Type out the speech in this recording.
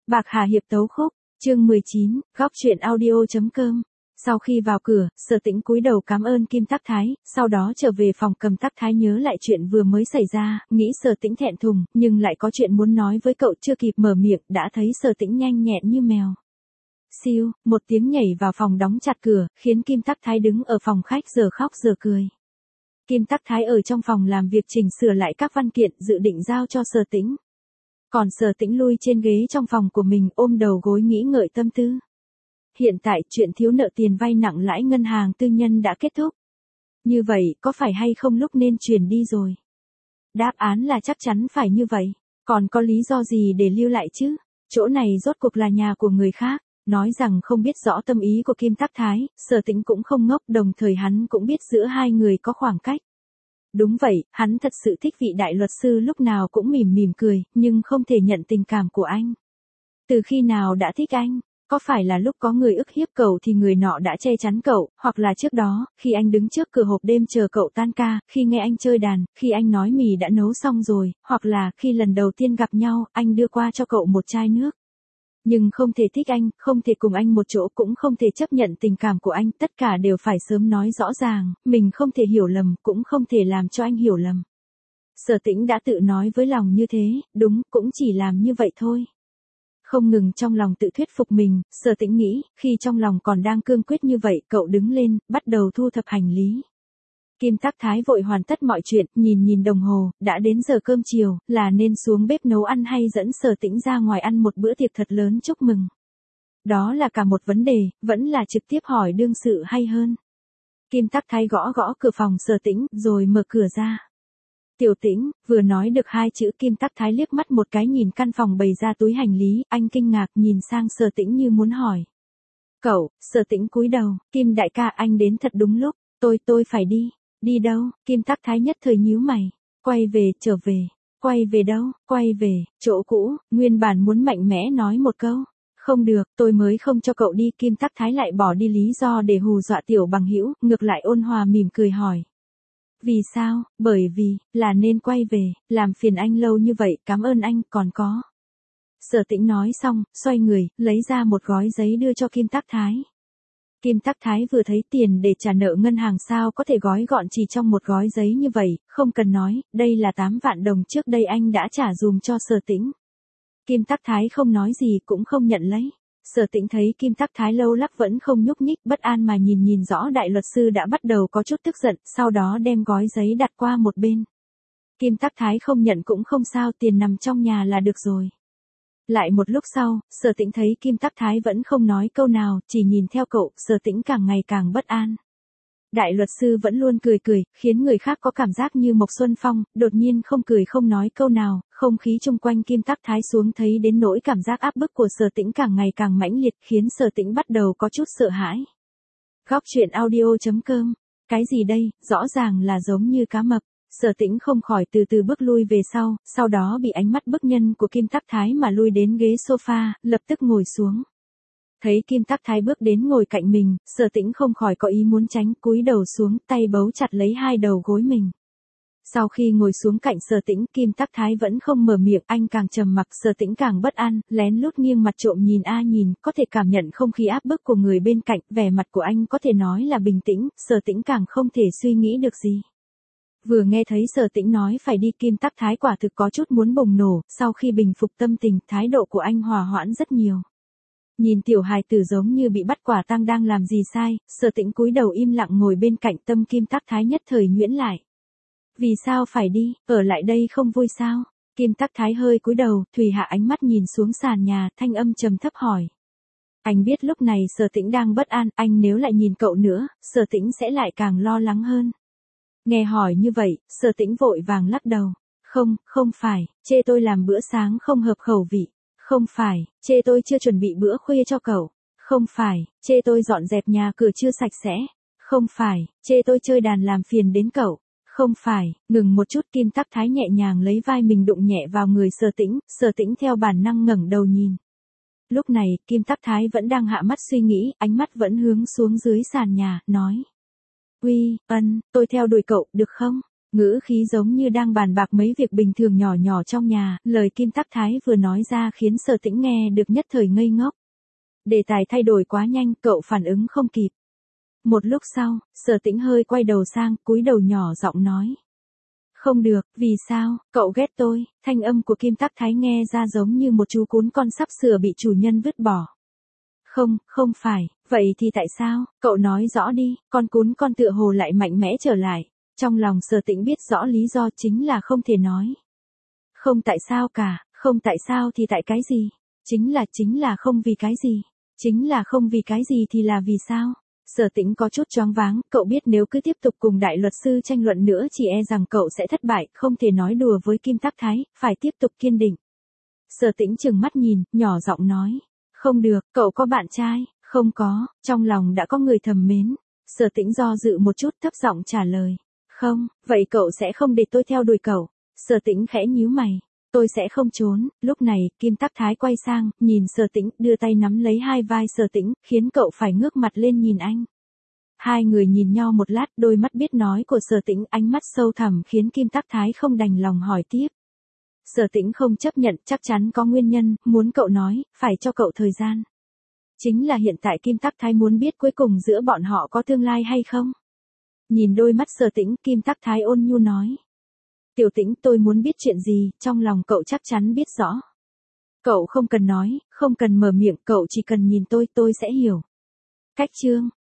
Bạc Hà Hiệp tấu khúc, chương 19, góc truyện audio.com. Sau khi vào cửa, Sở Tĩnh cúi đầu cảm ơn Kim Tắc Thái, sau đó trở về phòng. Cầm Tắc Thái nhớ lại chuyện vừa mới xảy ra, nghĩ Sở Tĩnh thẹn thùng, nhưng lại có chuyện muốn nói với cậu, chưa kịp mở miệng, đã thấy Sở Tĩnh nhanh nhẹn như mèo. Siêu, một tiếng nhảy vào phòng đóng chặt cửa, khiến Kim Tắc Thái đứng ở phòng khách giờ khóc giờ cười. Kim Tắc Thái ở trong phòng làm việc chỉnh sửa lại các văn kiện dự định giao cho Sở Tĩnh. Còn Sở Tĩnh lui trên ghế trong phòng của mình, ôm đầu gối nghĩ ngợi tâm tư. Hiện tại chuyện thiếu nợ tiền vay nặng lãi ngân hàng tư nhân đã kết thúc. Như vậy, có phải hay không lúc nên chuyển đi rồi? Đáp án là chắc chắn phải như vậy. Còn có lý do gì để lưu lại chứ? Chỗ này rốt cuộc là nhà của người khác. Nói rằng không biết rõ tâm ý của Kim Tắc Thái, Sở Tĩnh cũng không ngốc, đồng thời hắn cũng biết giữa hai người có khoảng cách. Đúng vậy, hắn thật sự thích vị đại luật sư lúc nào cũng mỉm mỉm cười, nhưng không thể nhận tình cảm của anh. Từ khi nào đã thích anh? Có phải là lúc có người ức hiếp cậu thì người nọ đã che chắn cậu, hoặc là trước đó, khi anh đứng trước cửa hộp đêm chờ cậu tan ca, khi nghe anh chơi đàn, khi anh nói mì đã nấu xong rồi, hoặc là khi lần đầu tiên gặp nhau, anh đưa qua cho cậu một chai nước. Nhưng không thể thích anh, không thể cùng anh một chỗ, cũng không thể chấp nhận tình cảm của anh, tất cả đều phải sớm nói rõ ràng, mình không thể hiểu lầm, cũng không thể làm cho anh hiểu lầm. Sở Tĩnh đã tự nói với lòng như thế, đúng, cũng chỉ làm như vậy thôi. Không ngừng trong lòng tự thuyết phục mình, Sở Tĩnh nghĩ, khi trong lòng còn đang cương quyết như vậy, cậu đứng lên, bắt đầu thu thập hành lý. Kim Tắc Thái vội hoàn tất mọi chuyện, nhìn đồng hồ, đã đến giờ cơm chiều, là nên xuống bếp nấu ăn hay dẫn Sở Tĩnh ra ngoài ăn một bữa tiệc thật lớn chúc mừng. Đó là cả một vấn đề, vẫn là trực tiếp hỏi đương sự hay hơn. Kim Tắc Thái gõ gõ cửa phòng Sở Tĩnh, rồi mở cửa ra. Tiểu Tĩnh, vừa nói được hai chữ Kim Tắc Thái liếc mắt một cái nhìn căn phòng bày ra túi hành lý, anh kinh ngạc nhìn sang Sở Tĩnh như muốn hỏi. Cậu, Sở Tĩnh cúi đầu, Kim đại ca anh đến thật đúng lúc, tôi phải đi. Đi đâu? Kim Tắc Thái nhất thời nhíu mày. Quay về, trở về. Quay về đâu? Quay về, chỗ cũ, nguyên bản muốn mạnh mẽ nói một câu. Không được, tôi mới không cho cậu đi. Kim Tắc Thái lại bỏ đi lý do để hù dọa tiểu bằng hữu, ngược lại ôn hòa mỉm cười hỏi. Vì sao? Bởi vì, là nên quay về, làm phiền anh lâu như vậy, cảm ơn anh, còn có. Sở Tĩnh nói xong, xoay người, lấy ra một gói giấy đưa cho Kim Tắc Thái. Kim Tắc Thái vừa thấy tiền để trả nợ ngân hàng sao có thể gói gọn chỉ trong một gói giấy như vậy, không cần nói, đây là 8 vạn đồng trước đây anh đã trả dùm cho Sở Tĩnh. Kim Tắc Thái không nói gì cũng không nhận lấy. Sở Tĩnh thấy Kim Tắc Thái lâu lắc vẫn không nhúc nhích, bất an mà nhìn rõ đại luật sư đã bắt đầu có chút tức giận, sau đó đem gói giấy đặt qua một bên. Kim Tắc Thái không nhận cũng không sao, tiền nằm trong nhà là được rồi. Lại một lúc sau, Sở Tĩnh thấy Kim Tắc Thái vẫn không nói câu nào, chỉ nhìn theo cậu, Sở Tĩnh càng ngày càng bất an. Đại luật sư vẫn luôn cười, khiến người khác có cảm giác như Mộc Xuân Phong, đột nhiên không cười không nói câu nào, không khí chung quanh Kim Tắc Thái xuống thấy đến nỗi cảm giác áp bức của Sở Tĩnh càng ngày càng mãnh liệt, khiến Sở Tĩnh bắt đầu có chút sợ hãi. Góc truyện audio.com. Cái gì đây, rõ ràng là giống như cá mập. Sở Tĩnh không khỏi từ từ bước lui về sau đó bị ánh mắt bức nhân của Kim Tắc Thái mà lui đến ghế sofa, lập tức ngồi xuống. Thấy Kim Tắc Thái bước đến ngồi cạnh mình, Sở Tĩnh không khỏi có ý muốn tránh, cúi đầu xuống, tay bấu chặt lấy hai đầu gối mình. Sau khi ngồi xuống cạnh Sở Tĩnh, Kim Tắc Thái vẫn không mở miệng, anh càng trầm mặc, Sở Tĩnh càng bất an, lén lút nghiêng mặt trộm nhìn, có thể cảm nhận không khí áp bức của người bên cạnh, vẻ mặt của anh có thể nói là bình tĩnh, Sở Tĩnh càng không thể suy nghĩ được gì. Vừa nghe thấy Sở Tĩnh nói phải đi, Kim Tắc Thái quả thực có chút muốn bùng nổ, sau khi bình phục tâm tình, thái độ của anh hòa hoãn rất nhiều. Nhìn tiểu hài tử giống như bị bắt quả tang đang làm gì sai, Sở Tĩnh cúi đầu im lặng ngồi bên cạnh, tâm Kim Tắc Thái nhất thời nhuyễn lại. Vì sao phải đi, ở lại đây không vui sao? Kim Tắc Thái hơi cúi đầu, Thùy hạ ánh mắt nhìn xuống sàn nhà, thanh âm trầm thấp hỏi. Anh biết lúc này Sở Tĩnh đang bất an, anh nếu lại nhìn cậu nữa, Sở Tĩnh sẽ lại càng lo lắng hơn. Nghe hỏi như vậy, Sở Tĩnh vội vàng lắc đầu. Không phải, chê tôi làm bữa sáng không hợp khẩu vị. Không phải, chê tôi chưa chuẩn bị bữa khuya cho cậu. Không phải, chê tôi dọn dẹp nhà cửa chưa sạch sẽ. Không phải, chê tôi chơi đàn làm phiền đến cậu. Không phải, ngừng một chút, Kim Tắc Thái nhẹ nhàng lấy vai mình đụng nhẹ vào người Sở Tĩnh theo bản năng ngẩng đầu nhìn. Lúc này, Kim Tắc Thái vẫn đang hạ mắt suy nghĩ, ánh mắt vẫn hướng xuống dưới sàn nhà, nói. Uy, tôi theo đuổi cậu, được không? Ngữ khí giống như đang bàn bạc mấy việc bình thường nhỏ nhỏ trong nhà, lời Kim Tắc Thái vừa nói ra khiến Sở Tĩnh nghe được nhất thời ngây ngốc. Đề tài thay đổi quá nhanh, cậu phản ứng không kịp. Một lúc sau, Sở Tĩnh hơi quay đầu sang, cúi đầu nhỏ giọng nói. Không được, vì sao, cậu ghét tôi, thanh âm của Kim Tắc Thái nghe ra giống như một chú cún con sắp sửa bị chủ nhân vứt bỏ. Không, không phải, vậy thì tại sao, cậu nói rõ đi, con cún con tựa hồ lại mạnh mẽ trở lại. Trong lòng Sở Tĩnh biết rõ lý do chính là không thể nói. Không tại sao cả, không tại sao thì tại cái gì, chính là không vì cái gì, chính là không vì cái gì thì là vì sao. Sở Tĩnh có chút choáng váng, cậu biết nếu cứ tiếp tục cùng đại luật sư tranh luận nữa chỉ e rằng cậu sẽ thất bại, không thể nói đùa với Kim Tắc Thái, phải tiếp tục kiên định. Sở Tĩnh trừng mắt nhìn, nhỏ giọng nói. Không được, cậu có bạn trai, không có, trong lòng đã có người thầm mến. Sở Tĩnh do dự một chút thấp giọng trả lời. Không, vậy cậu sẽ không để tôi theo đuổi cậu. Sở Tĩnh khẽ nhíu mày. Tôi sẽ không trốn. Lúc này, Kim Tắc Thái quay sang, nhìn Sở Tĩnh, đưa tay nắm lấy hai vai Sở Tĩnh, khiến cậu phải ngước mặt lên nhìn anh. Hai người nhìn nhau một lát, đôi mắt biết nói của Sở Tĩnh, ánh mắt sâu thẳm khiến Kim Tắc Thái không đành lòng hỏi tiếp. Sở Tĩnh không chấp nhận, chắc chắn có nguyên nhân, muốn cậu nói, phải cho cậu thời gian. Chính là hiện tại Kim Tắc Thái muốn biết cuối cùng giữa bọn họ có tương lai hay không. Nhìn đôi mắt Sở Tĩnh, Kim Tắc Thái ôn nhu nói. Tiểu Tĩnh, tôi muốn biết chuyện gì, trong lòng cậu chắc chắn biết rõ. Cậu không cần nói, không cần mở miệng, cậu chỉ cần nhìn tôi sẽ hiểu. Cách chương